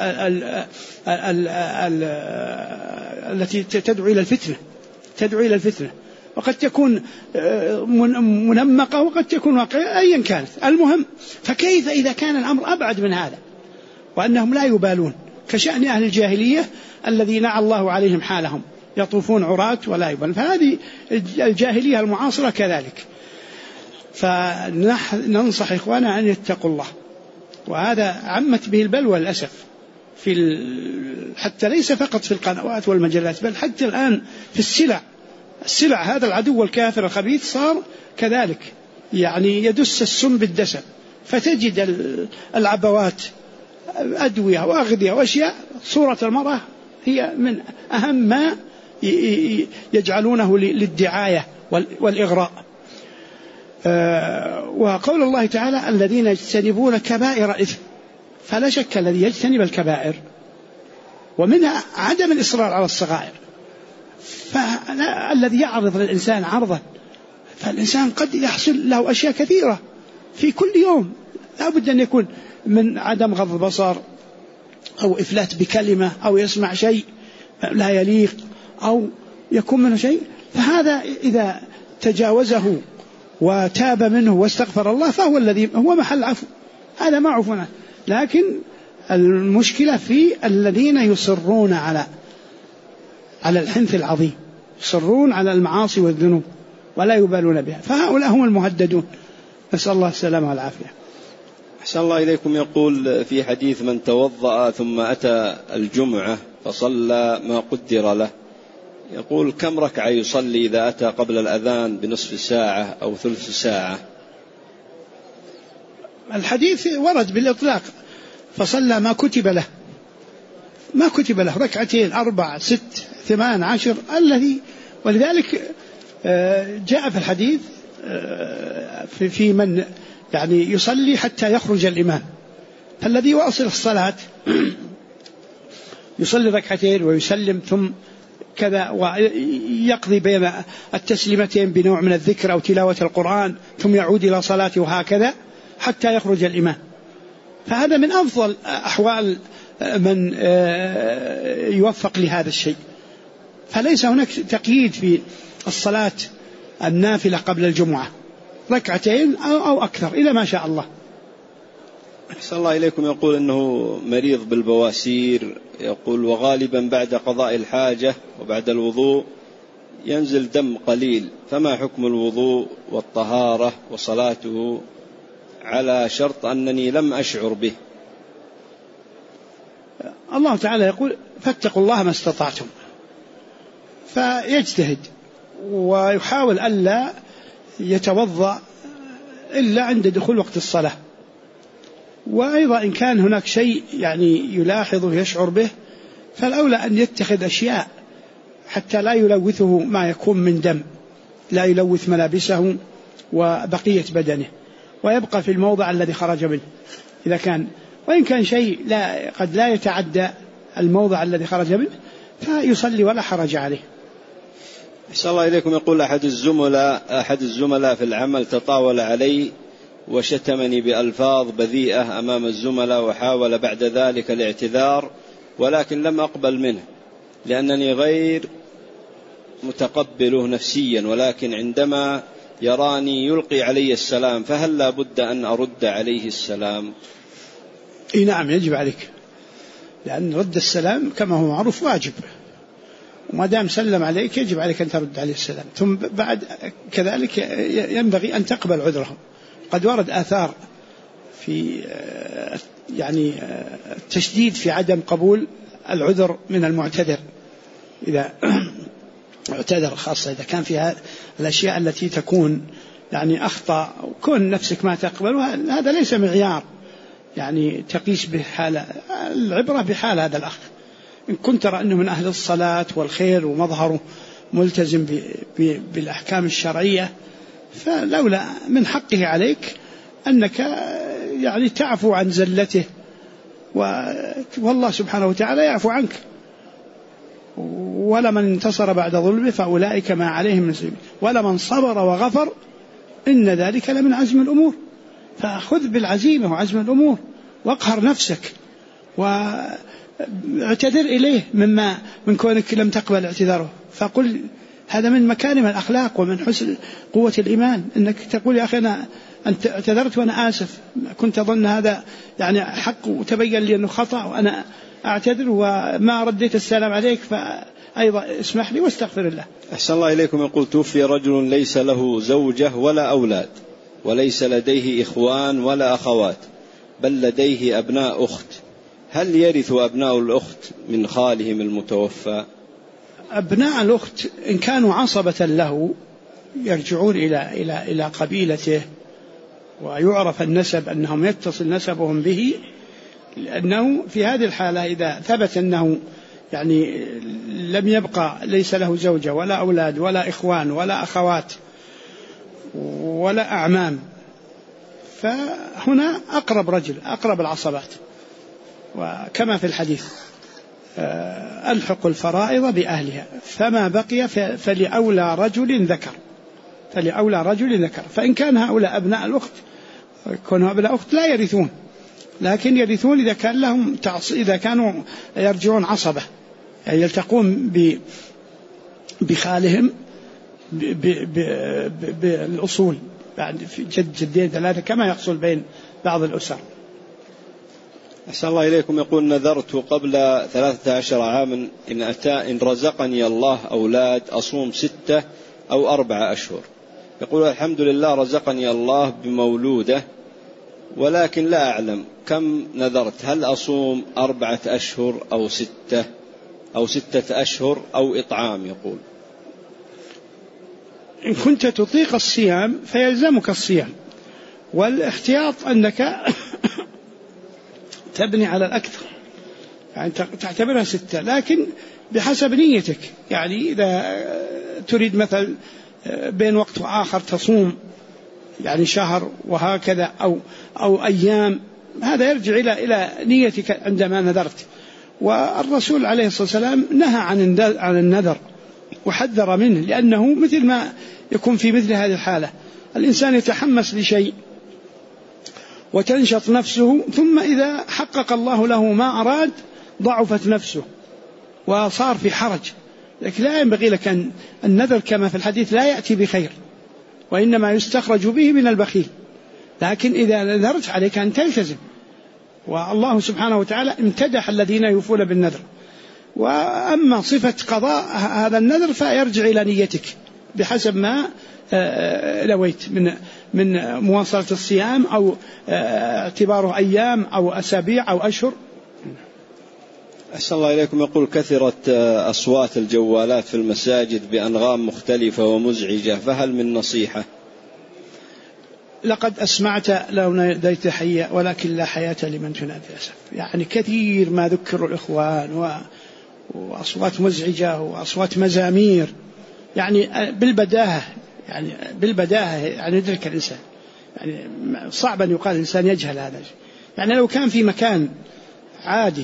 التي تدعو إلى الفتنة، وقد تكون منمقة وقد تكون واقعية أيا كانت. المهم فكيف إذا كان الأمر أبعد من هذا وأنهم لا يبالون، كشأن أهل الجاهلية الذي نعى الله عليهم حالهم يطوفون عراة ولا يبالون. فهذه الجاهلية المعاصرة كذلك. فننصح إخوانا أن يتقوا الله، وهذا عمت به البلوى للأسف حتى ليس فقط في القنوات والمجلات بل حتى الآن في السلع هذا العدو الكافر الخبيث صار كذلك، يعني يدس السم بالدسم. فتجد العبوات أدوية وأغذية وأشياء صورة المرأة هي من أهم ما يجعلونه للدعاية والإغراء. وقول الله تعالى الذين يجتنبون كبائر الإثم، فلا شك الذي يجتنب الكبائر ومنها عدم الإصرار على الصغائر. فالذي يعرض للإنسان عرضا، فالإنسان قد يحصل له أشياء كثيرة في كل يوم، لا بد أن يكون من عدم غض البصر أو إفلات بكلمة أو يسمع شيء لا يليق أو يكون منه شيء، فهذا إذا تجاوزه وتاب منه واستغفر الله فهو الذي هو محل عفو، هذا ما عفونا. لكن المشكلة في الذين يصرون على الحنث العظيم، يصرون على المعاصي والذنوب ولا يبالون بها، فهؤلاء هم المهددون، نسأل الله السلامة والعافية. أحسن الله إليكم. يقول في حديث من توضأ ثم أتى الجمعة فصلى ما قدر له، يقول كم ركعة يصلي إذا أتى قبل الأذان بنصف ساعة أو ثلث ساعة؟ الحديث ورد بالإطلاق، فصلى ما كتب له ركعتين 4 6 8 10 الذي، ولذلك جاء في الحديث في من يعني يصلي حتى يخرج الإمام، فالذي واصل الصلاة يصلي ركعتين ويسلم ثم كذا ويقضي بين التسليمتين بنوع من الذكر أو تلاوة القرآن ثم يعود إلى صلاته وهكذا حتى يخرج الإمام، فهذا من أفضل أحوال من يوفق لهذا الشيء. فليس هناك تقييد في الصلاة النافلة قبل الجمعة، ركعتين أو أكثر إلى ما شاء الله. أحسن الله إليكم. يقول أنه مريض بالبواسير، يقول وغالبا بعد قضاء الحاجة وبعد الوضوء ينزل دم قليل، فما حكم الوضوء والطهارة وصلاته على شرط أنني لم أشعر به؟ الله تعالى يقول فاتقوا الله ما استطعتم، فيجتهد ويحاول ألا يتوضأ إلا عند دخول وقت الصلاة. وأيضا إن كان هناك شيء يعني يلاحظه يشعر به فالأولى أن يتخذ أشياء حتى لا يلوثه ما يكون من دم، لا يلوث ملابسه وبقية بدنه، ويبقى في الموضع الذي خرج منه إذا كان، وإن كان شيء قد لا يتعدى الموضع الذي خرج منه فيصلي ولا حرج عليه. أحسن الله إليكم. يقول أحد الزملاء في العمل تطاول علي وشتمني بألفاظ بذيئة أمام الزملاء، وحاول بعد ذلك الاعتذار ولكن لم أقبل منه لأنني غير متقبله نفسيا، ولكن عندما يراني يلقي علي السلام، فهل لا بد أن أرد عليه السلام؟ نعم يجب عليك، لأن رد السلام كما هو معروف واجب، وما دام سلم عليك يجب عليك أن ترد عليه السلام، ثم بعد كذلك ينبغي أن تقبل عذره. قد ورد آثار في يعني التشديد في عدم قبول العذر من المعتذر إذا اعتذر، خاصة إذا كان فيها الأشياء التي تكون يعني أخطأ وكون نفسك ما تقبل، هذا ليس معيار يعني تقيس بحال، العبرة بحال هذا الأخ. إن كنت ترى أنه من أهل الصلاة والخير ومظهره ملتزم بالأحكام الشرعية، فلولا من حقه عليك أنك يعني تعفو عن زلته، والله سبحانه وتعالى يعفو عنك، ولمن انتصر بعد ظلمه فأولئك ما عليهم من سبيل، ولمن صبر وغفر إن ذلك لمن عزم الأمور. فخذ بالعزيمة وعزم الأمور واقهر نفسك واعتذر إليه من كونك لم تقبل اعتذاره، فقل هذا من مكارم الأخلاق ومن حسن قوة الإيمان أنك تقول يا أخي أنا أنت اعتذرت وأنا آسف، كنت أظن هذا يعني حق وتبين لي أنه خطأ وأنا أعتذر وما رديت السلام عليك، فأيضا اسمح لي واستغفر الله. أحسن الله إليكم. يقول توفي رجل ليس له زوجة ولا أولاد وليس لديه إخوان ولا أخوات، بل لديه أبناء أخت، هل يرث أبناء الأخت من خالهم المتوفى؟ أبناء الأخت إن كانوا عصبة له يرجعون إلى قبيلته، ويعرف النسب أنهم يتصل نسبهم به، لأنه في هذه الحالة إذا ثبت أنه يعني لم يبقى ليس له زوجة ولا أولاد ولا إخوان ولا أخوات ولا أعمام، فهنا أقرب رجل، أقرب العصبات، وكما في الحديث ألحق الفرائض بأهلها، فما بقي فلأولى رجل ذكر، فلأولى رجل ذكر. فإن كان هؤلاء أبناء الأخت، كانوا أبناء أخت لا يرثون، لكن يرثون إذا كان لهم إذا كانوا يرجعون عصبة، يعني يلتقون بخالهم بالأصول، يعني في جدين ثلاثة كما يحصل بين بعض الأسر. أحسن الله إليكم. يقول: نذرت قبل 13 عاما إن رزقني الله أولاد أصوم 6 أو 4 أشهر. يقول: الحمد لله رزقني الله بمولودة، ولكن لا أعلم كم نذرت، هل أصوم 4 أشهر أو 6 أو 6 أشهر أو إطعام؟ يقول: إن كنت تطيق الصيام فيلزمك الصيام، والاحتياط أنك تبني على الأكثر، يعني تعتبرها 6، لكن بحسب نيتك. يعني إذا تريد مثل بين وقت وآخر تصوم يعني شهر وهكذا أو أيام، هذا يرجع إلى نيتك عندما نذرت. والرسول عليه الصلاة والسلام نهى عن النذر وحذر منه، لأنه مثل ما يكون في مثل هذه الحالة الإنسان يتحمس لشيء وتنشط نفسه، ثم إذا حقق الله له ما أراد ضعفت نفسه وصار في حرج. لكن لا ينبغي لك أن النذر كما في الحديث لا يأتي بخير، وإنما يستخرج به من البخيل. لكن إذا نذرت عليك أن تلتزم، والله سبحانه وتعالى امتدح الذين يوفون بالنذر. وأما صفة قضاء هذا النذر فيرجع إلى نيتك بحسب ما نويت من مواصلة الصيام أو اعتباره أيام أو أسابيع أو أشهر. أحسن الله إليكم. يقول: كثرت أصوات الجوالات في المساجد بأنغام مختلفة ومزعجة، فهل من نصيحة؟ لقد أسمعت لو ناديت حيا ولكن لا حياة لمن تنادي أسف. يعني كثير ما ذكروا الإخوان وأصوات مزعجة وأصوات مزامير، يعني بالبداهة يعني يدرك الإنسان، يعني صعب أن يقال الإنسان يجهل هذا. يعني لو كان في مكان عادي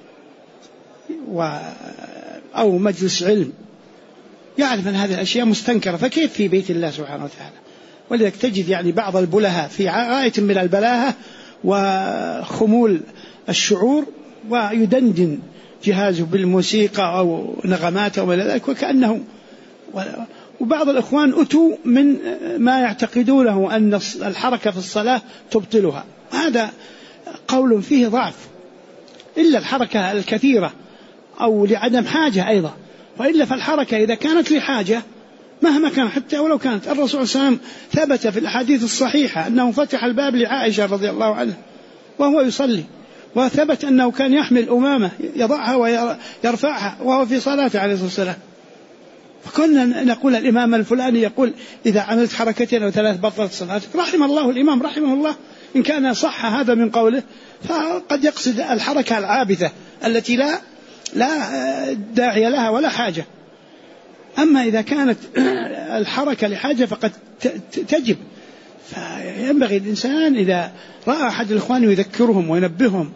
أو مجلس علم يعرف أن هذه الأشياء مستنكرة، فكيف في بيت الله سبحانه وتعالى؟ ولذلك تجد يعني بعض البلهاء في غاية من البلاهة وخمول الشعور، ويدندن جهازه بالموسيقى أو نغمات أو ذلك وكأنه. وبعض الإخوان أتوا من ما يعتقدونه أن الحركة في الصلاة تبطلها، هذا قول فيه ضعف، إلا الحركة الكثيرة أو لعدم حاجة أيضا، وإلا فالحركة إذا كانت لحاجة مهما كان، حتى ولو كانت. الرسول صلى الله عليه وسلم ثبت في الأحاديث الصحيحة أنه فتح الباب لعائشة رضي الله عنها وهو يصلي، وثبت أنه كان يحمل أمامة يضعها ويرفعها وهو في صلاته عليه الصلاة والسلام. فكنا نقول الإمام الفلاني يقول: إذا عملت 2 أو 3 بطلت صلاتك. رحم الله الإمام رحمه الله، إن كان صح هذا من قوله، فقد يقصد الحركة العابثة التي لا داعي لها ولا حاجة. أما إذا كانت الحركة لحاجة فقد تجب. فينبغي الإنسان إذا رأى أحد الإخوان يذكرهم وينبههم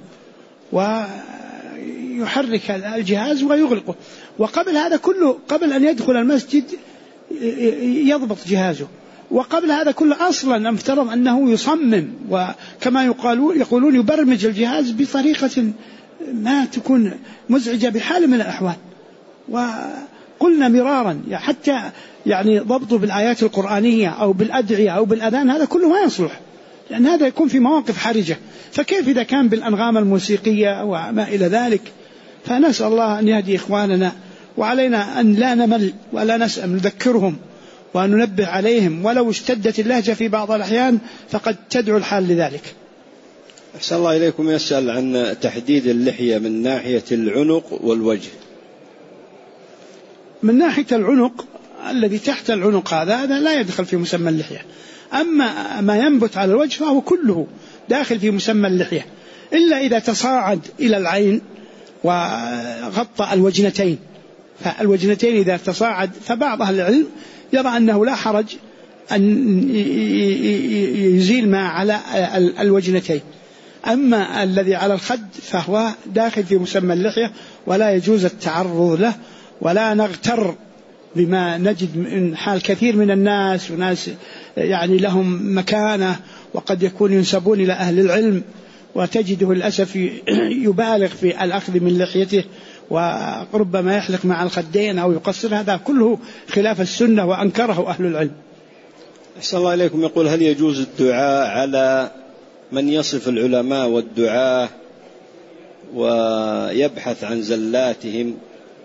ويحرك الجهاز ويغلقه. وقبل هذا كله، قبل أن يدخل المسجد يضبط جهازه، وقبل هذا كله أصلا افترض أنه يصمم، وكما يقولون يبرمج الجهاز بطريقة ما تكون مزعجة بحال من الأحوال. وقلنا مرارا حتى يعني ضبطه بالآيات القرآنية أو بالأدعية أو بالأذان هذا كله ما يصلح، لأن هذا يكون في مواقف حرجة، فكيف إذا كان بالأنغام الموسيقية وما إلى ذلك؟ فنسأل الله أن يهدي إخواننا، وعلينا أن لا نمل ولا نسأم، نذكرهم وننبه عليهم، ولو اشتدت اللهجة في بعض الأحيان فقد تدعو الحال لذلك. أحسن الله إليكم. يسأل عن تحديد اللحية من ناحية العنق والوجه. من ناحية العنق الذي تحت العنق هذا لا يدخل في مسمى اللحية، أما ما ينبت على الوجه فهو كله داخل في مسمى اللحية، إلا إذا تصاعد إلى العين وغطى الوجنتين. فالوجنتين إذا تصاعد فبعض أهل العلم يرى أنه لا حرج أن يزيل ما على الوجنتين. أما الذي على الخد فهو داخل في مسمى اللحية، ولا يجوز التعرض له، ولا نغتر بما نجد من حال كثير من الناس، وناس يعني لهم مكانة وقد يكون ينسبون إلى أهل العلم، وتجده للأسف يبالغ في الأخذ من لحيته وربما يحلق مع الخدين أو يقصر. هذا كله خلاف السنة وأنكره أهل العلم. أحسن الله إليكم. يقول: هل يجوز الدعاء على من يصف العلماء والدعاة ويبحث عن زلاتهم؟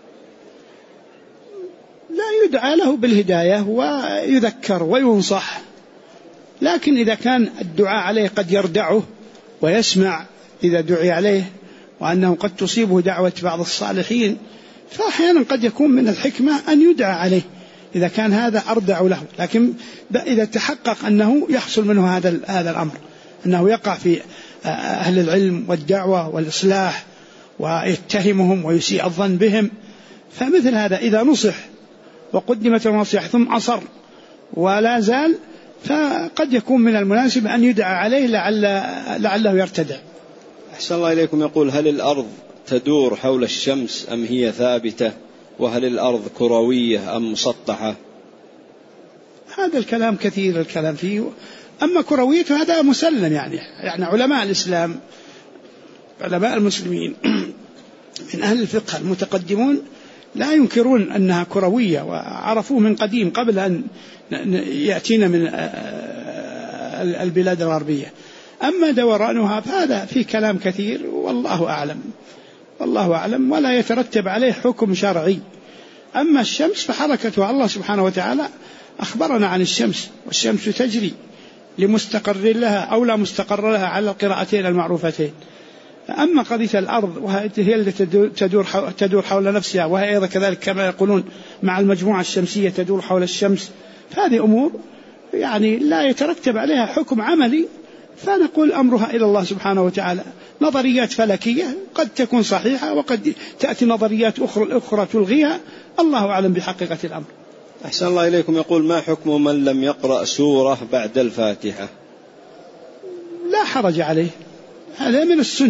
لا يدعى له بالهداية ويذكر وينصح، لكن إذا كان الدعاء عليه قد يردعه ويسمع إذا دعي عليه، وأنه قد تصيبه دعوة بعض الصالحين، فأحيانا قد يكون من الحكمة أن يدعى عليه إذا كان هذا أردع له. لكن إذا تحقق أنه يحصل منه هذا الأمر، أنه يقع في أهل العلم والدعوة والإصلاح ويتهمهم ويسيء الظن بهم، فمثل هذا إذا نصح وقدمت النصيحة ثم أصر ولا زال، فقد يكون من المناسب أن يدعى عليه لعله يرتدع. أحسن الله إليكم. يقول: هل الأرض تدور حول الشمس أم هي ثابتة؟ وهل الأرض كروية أم مسطحة؟ هذا الكلام كثير الكلام فيه. أما كرويته هذا مسلم، يعني علماء الإسلام علماء المسلمين من أهل الفقه المتقدمون لا ينكرون أنها كروية، وعرفوه من قديم قبل أن يأتينا من البلاد الغربية. أما دورانها فهذا فيه كلام كثير، والله أعلم، ولا يترتب عليه حكم شرعي. أما الشمس فحركتها الله سبحانه وتعالى أخبرنا عن الشمس، والشمس تجري لمستقر لها أو لا مستقر لها على القراءتين المعروفتين. أما قضية الأرض وهي التي تدور حول نفسها، وهي أيضا كذلك كما يقولون مع المجموعة الشمسية تدور حول الشمس، فهذه أمور يعني لا يترتب عليها حكم عملي، فنقول أمرها إلى الله سبحانه وتعالى. نظريات فلكية قد تكون صحيحة، وقد تأتي نظريات أخرى تلغيها، الله أعلم بحقيقة الأمر. أحسن الله إليكم. يقول: ما حكم من لم يقرأ سورة بعد الفاتحة؟ لا حرج عليه، هذا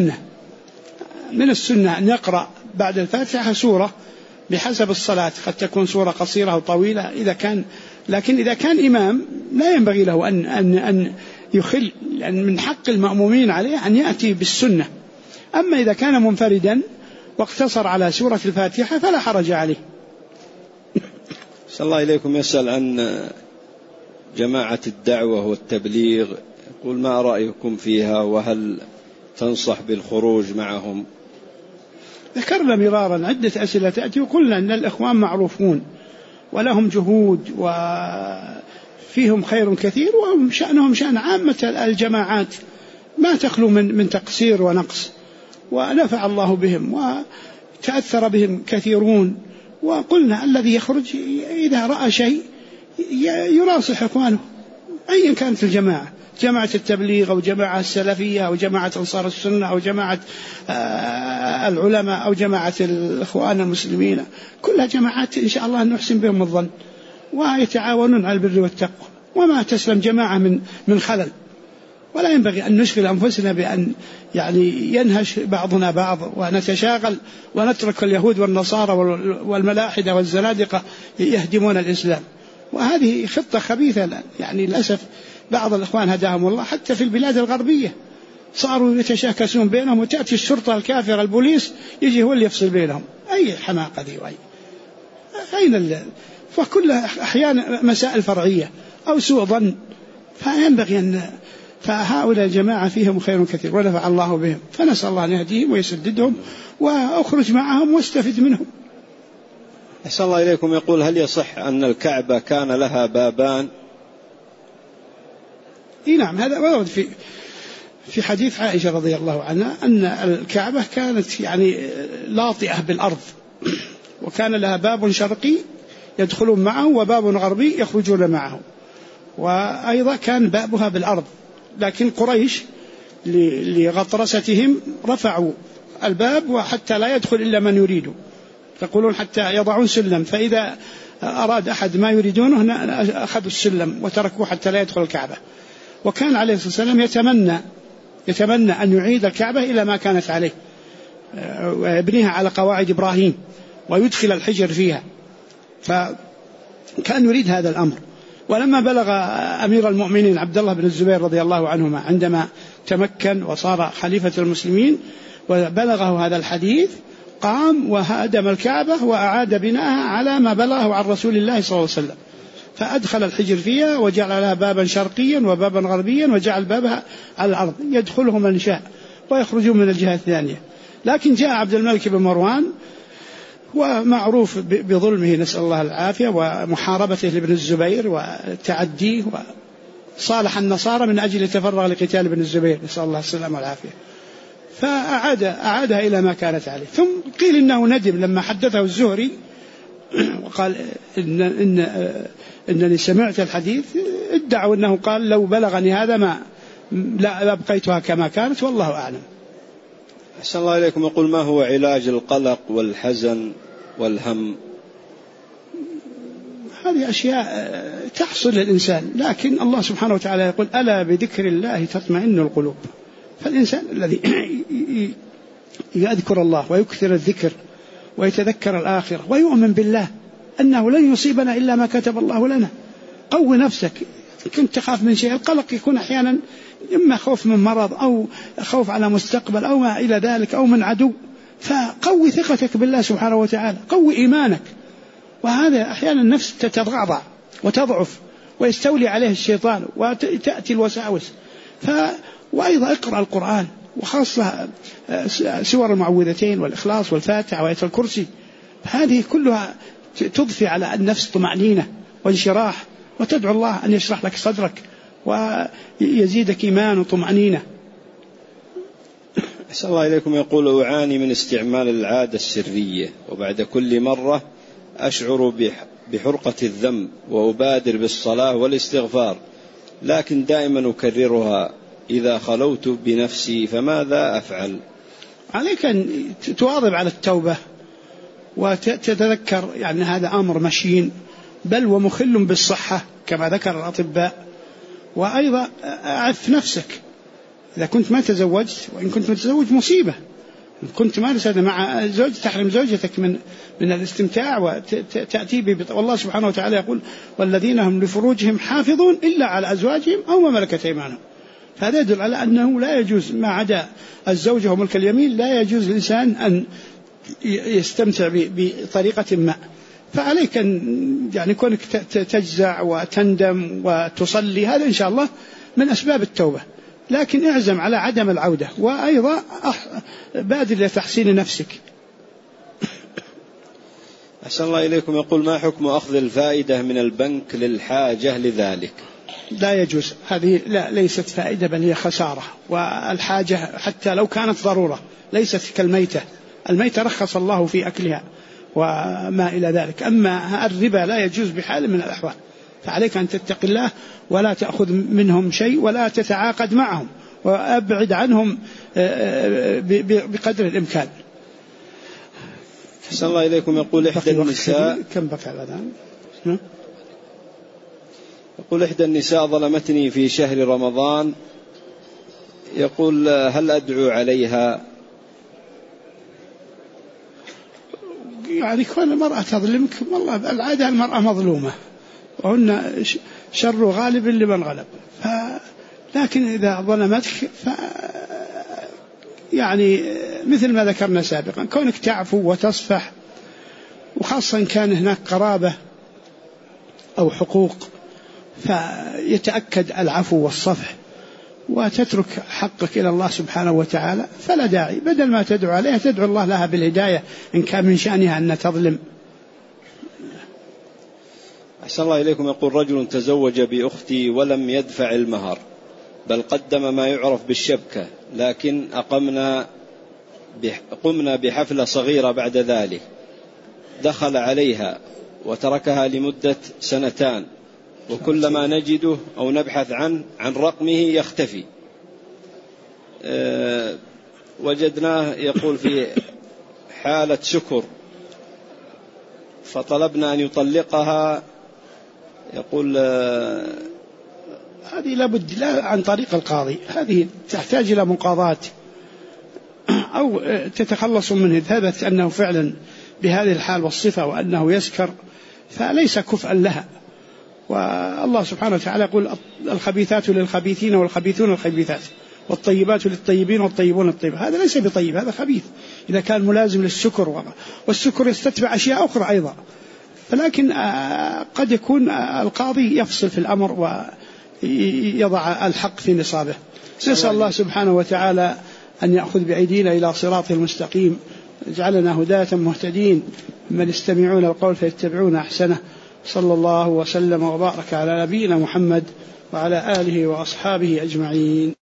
من السنة أن يقرأ بعد الفاتحة سورة بحسب الصلاة، قد تكون سورة قصيرة أو طويلة لكن إذا كان إمام لا ينبغي له أن يخل، لأن من حق المأمومين عليه أن يأتي بالسنة. أما إذا كان منفردا واقتصر على سورة الفاتحة فلا حرج عليه. صلى الله إليكم. يسأل عن جماعة الدعوة والتبليغ، يقول: ما رأيكم فيها، وهل تنصح بالخروج معهم؟ ذكرنا مرارا عدة أسئلة تأتي، وقلنا أن الإخوان معروفون ولهم جهود وفيهم خير كثير، وشأنهم شأن عامة الجماعات، ما تخلو من تقصير ونقص، ونفع الله بهم وتأثر بهم كثيرون. وقلنا الذي يخرج إذا رأى شيء يناصح إخوانه أيا كانت الجماعة، جماعة التبليغ أو جماعة السلفية أو جماعة أنصار السنة أو جماعة العلماء أو جماعة الإخوان المسلمين، كلها جماعات إن شاء الله نحسن بهم الظن ويتعاونون على البر والتقوى، وما تسلم جماعة من خلل. ولا ينبغي أن نشغل أنفسنا بأن يعني ينهش بعضنا بعض ونتشاغل ونترك اليهود والنصارى والملاحدة والزنادقة يهدمون الإسلام. وهذه خطة خبيثة، يعني للأسف بعض الإخوان هداهم الله حتى في البلاد الغربية صاروا يتشاكسون بينهم، وتأتي الشرطة الكافرة البوليس يجي هو اللي يفصل بينهم. أي حماقة ذي أين فكل أحيانا مسائل فرعية أو سوء ظن، فينبغي أن فهؤلاء الجماعة فيهم خير كثير ونفع الله بهم، فنسأل الله أن يهديهم ويسددهم وأخرج معهم واستفد منهم. أحسن الله إليكم. يقول: هل يصح أن الكعبة كان لها بابان؟ نعم، هذا ورد في حديث عائشة رضي الله عنها أن الكعبة كانت يعني لاطئة بالأرض، وكان لها باب شرقي يدخلون معه وباب غربي يخرجون معه، وأيضا كان بابها بالأرض. لكن قريش لغطرستهم رفعوا الباب وحتى لا يدخل إلا من يريد، تقولون حتى يضعون سلم، فإذا أراد أحد ما يريدونه أخذوا السلم وتركوه حتى لا يدخل الكعبة. وكان عليه الصلاة والسلام يتمنى أن يعيد الكعبة إلى ما كانت عليه ويبنيها على قواعد إبراهيم ويدخل الحجر فيها، فكان يريد هذا الأمر. ولما بلغ أمير المؤمنين عبد الله بن الزبير رضي الله عنهما عندما تمكن وصار خليفة المسلمين وبلغه هذا الحديث، قام وهدم الكعبة وأعاد بناءها على ما بلغه عن رسول الله صلى الله عليه وسلم، فأدخل الحجر فيها وجعل لها بابا شرقيا وبابا غربيا وجعل بابها على الأرض يدخله من شاء ويخرجون من الجهة الثانية. لكن جاء عبد الملك بن مروان ومعروف بظلمه نسأل الله العافية ومحاربته لابن الزبير وتعديه، وصالح النصارى من أجل يتفرغ لقتال ابن الزبير نسأل الله السلامة والعافية، فأعادها إلى ما كانت عليه. ثم قيل إنه ندم لما حدثه الزهري وقال إنني سمعت الحديث، ادعوا أنه قال لو بلغني هذا ما لا أبقيتها كما كانت، والله أعلم. أحسن الله إليكم. يقول ما هو علاج القلق والحزن والهم؟ هذه أشياء تحصل للإنسان، لكن الله سبحانه وتعالى يقول ألا بذكر الله تطمئن القلوب. فالإنسان الذي يذكر الله ويكثر الذكر ويتذكر الآخرة ويؤمن بالله أنه لن يصيبنا إلا ما كتب الله لنا. قوي نفسك، كنت تخاف من شيء، القلق يكون أحيانا إما خوف من مرض أو خوف على مستقبل أو ما إلى ذلك أو من عدو، فقوي ثقتك بالله سبحانه وتعالى، قوي إيمانك. وهذا أحيانا النفس تتضعضع وتضعف ويستولي عليه الشيطان وتأتي الوساوس. وأيضا اقرأ القرآن، وخاصة سور المعوذتين والإخلاص والفاتحة وآية الكرسي، هذه كلها تضفي على النفس طمأنينة وانشراح، وتدعو الله أن يشرح لك صدرك ويزيدك إيمان وطمأنينة. أحسن الله إليكم. يقول أعاني من استعمال العادة السرية، وبعد كل مرة أشعر بحرقة الذنب وأبادر بالصلاة والاستغفار، لكن دائما أكررها إذا خلوت بنفسي، فماذا أفعل؟ عليك أن تواظب على التوبة وتتذكر يعني هذا أمر مشين بل ومخل بالصحة كما ذكر الأطباء. وأيضا أعف نفسك إذا كنت ما تزوجت، وإن كنت متزوج مصيبة، إن كنت مارسة مع زوج تحرم زوجتك من الاستمتاع وتأتي والله سبحانه وتعالى يقول والذين هم لفروجهم حافظون إلا على أزواجهم أو ما ملكت أيمانهم. فهذا يدل على أنه لا يجوز ما عدا الزوجة وملك اليمين، لا يجوز للإنسان أن يستمتع بطريقة ما. فعليك أن يعني كونك تجزع وتندم وتصلي، هذا إن شاء الله من أسباب التوبة، لكن اعزم على عدم العودة. وأيضا بادر لتحسين نفسك. أحسن الله إليكم. يقول ما حكم أخذ الفائدة من البنك للحاجة لذلك؟ لا يجوز، هذه ليست فائدة بل هي خسارة، والحاجة حتى لو كانت ضرورة ليست كالميتة. الميتة رخص الله في أكلها وما إلى ذلك، أما الربا لا يجوز بحال من الأحوال. فعليك أن تتقي الله ولا تأخذ منهم شيء ولا تتعاقد معهم، وأبعد عنهم بقدر الإمكان. أحسن الله إليكم. يقول إحدى النساء كم بقى الآن؟ يقول إحدى النساء ظلمتني في شهر رمضان، يقول هل أدعو عليها؟ يعني كل المرأة تظلمك، والله العادة المرأة مظلومة وهن شر غالب لمن غلب، لكن إذا ظلمتك يعني مثل ما ذكرنا سابقا كونك تعفو وتصفح، وخاصة إن كان هناك قرابة أو حقوق فيتأكد العفو والصفح وتترك حقك إلى الله سبحانه وتعالى، فلا داعي بدل ما تدعو عليها تدعو الله لها بالهداية إن كان من شأنها أن تظلم. أحسن الله إليكم. يقول رجل تزوج بأختي ولم يدفع المهر بل قدم ما يعرف بالشبكة، لكن قمنا بحفلة صغيرة بعد ذلك، دخل عليها وتركها لمدة 2 سنين، وكلما نجده أو نبحث عن رقمه يختفي. وجدناه يقول في حالة سكر فطلبنا أن يطلقها، يقول هذه لابد لا عن طريق القاضي، هذه تحتاج إلى مقاضاة أو تتخلص منه. ثبت أنه فعلا بهذه الحال والصفة وأنه يسكر فليس كفءا لها. والله سبحانه وتعالى يقول الخبيثات للخبيثين والخبيثون الخبيثات والطيبات للطيبين والطيبون الطيبات. هذا ليس بطيب، هذا خبيث إذا كان ملازم للسكر، والسكر يستتبع أشياء أخرى أيضا. فلكن قد يكون القاضي يفصل في الأمر ويضع الحق في نصابه. نسأل الله سبحانه وتعالى أن يأخذ بأيدينا إلى صراط المستقيم، اجعلنا هداة مهتدين من يستمعون القول فيتبعون أحسنه. صلى الله وسلم وبارك على نبينا محمد وعلى آله وأصحابه أجمعين.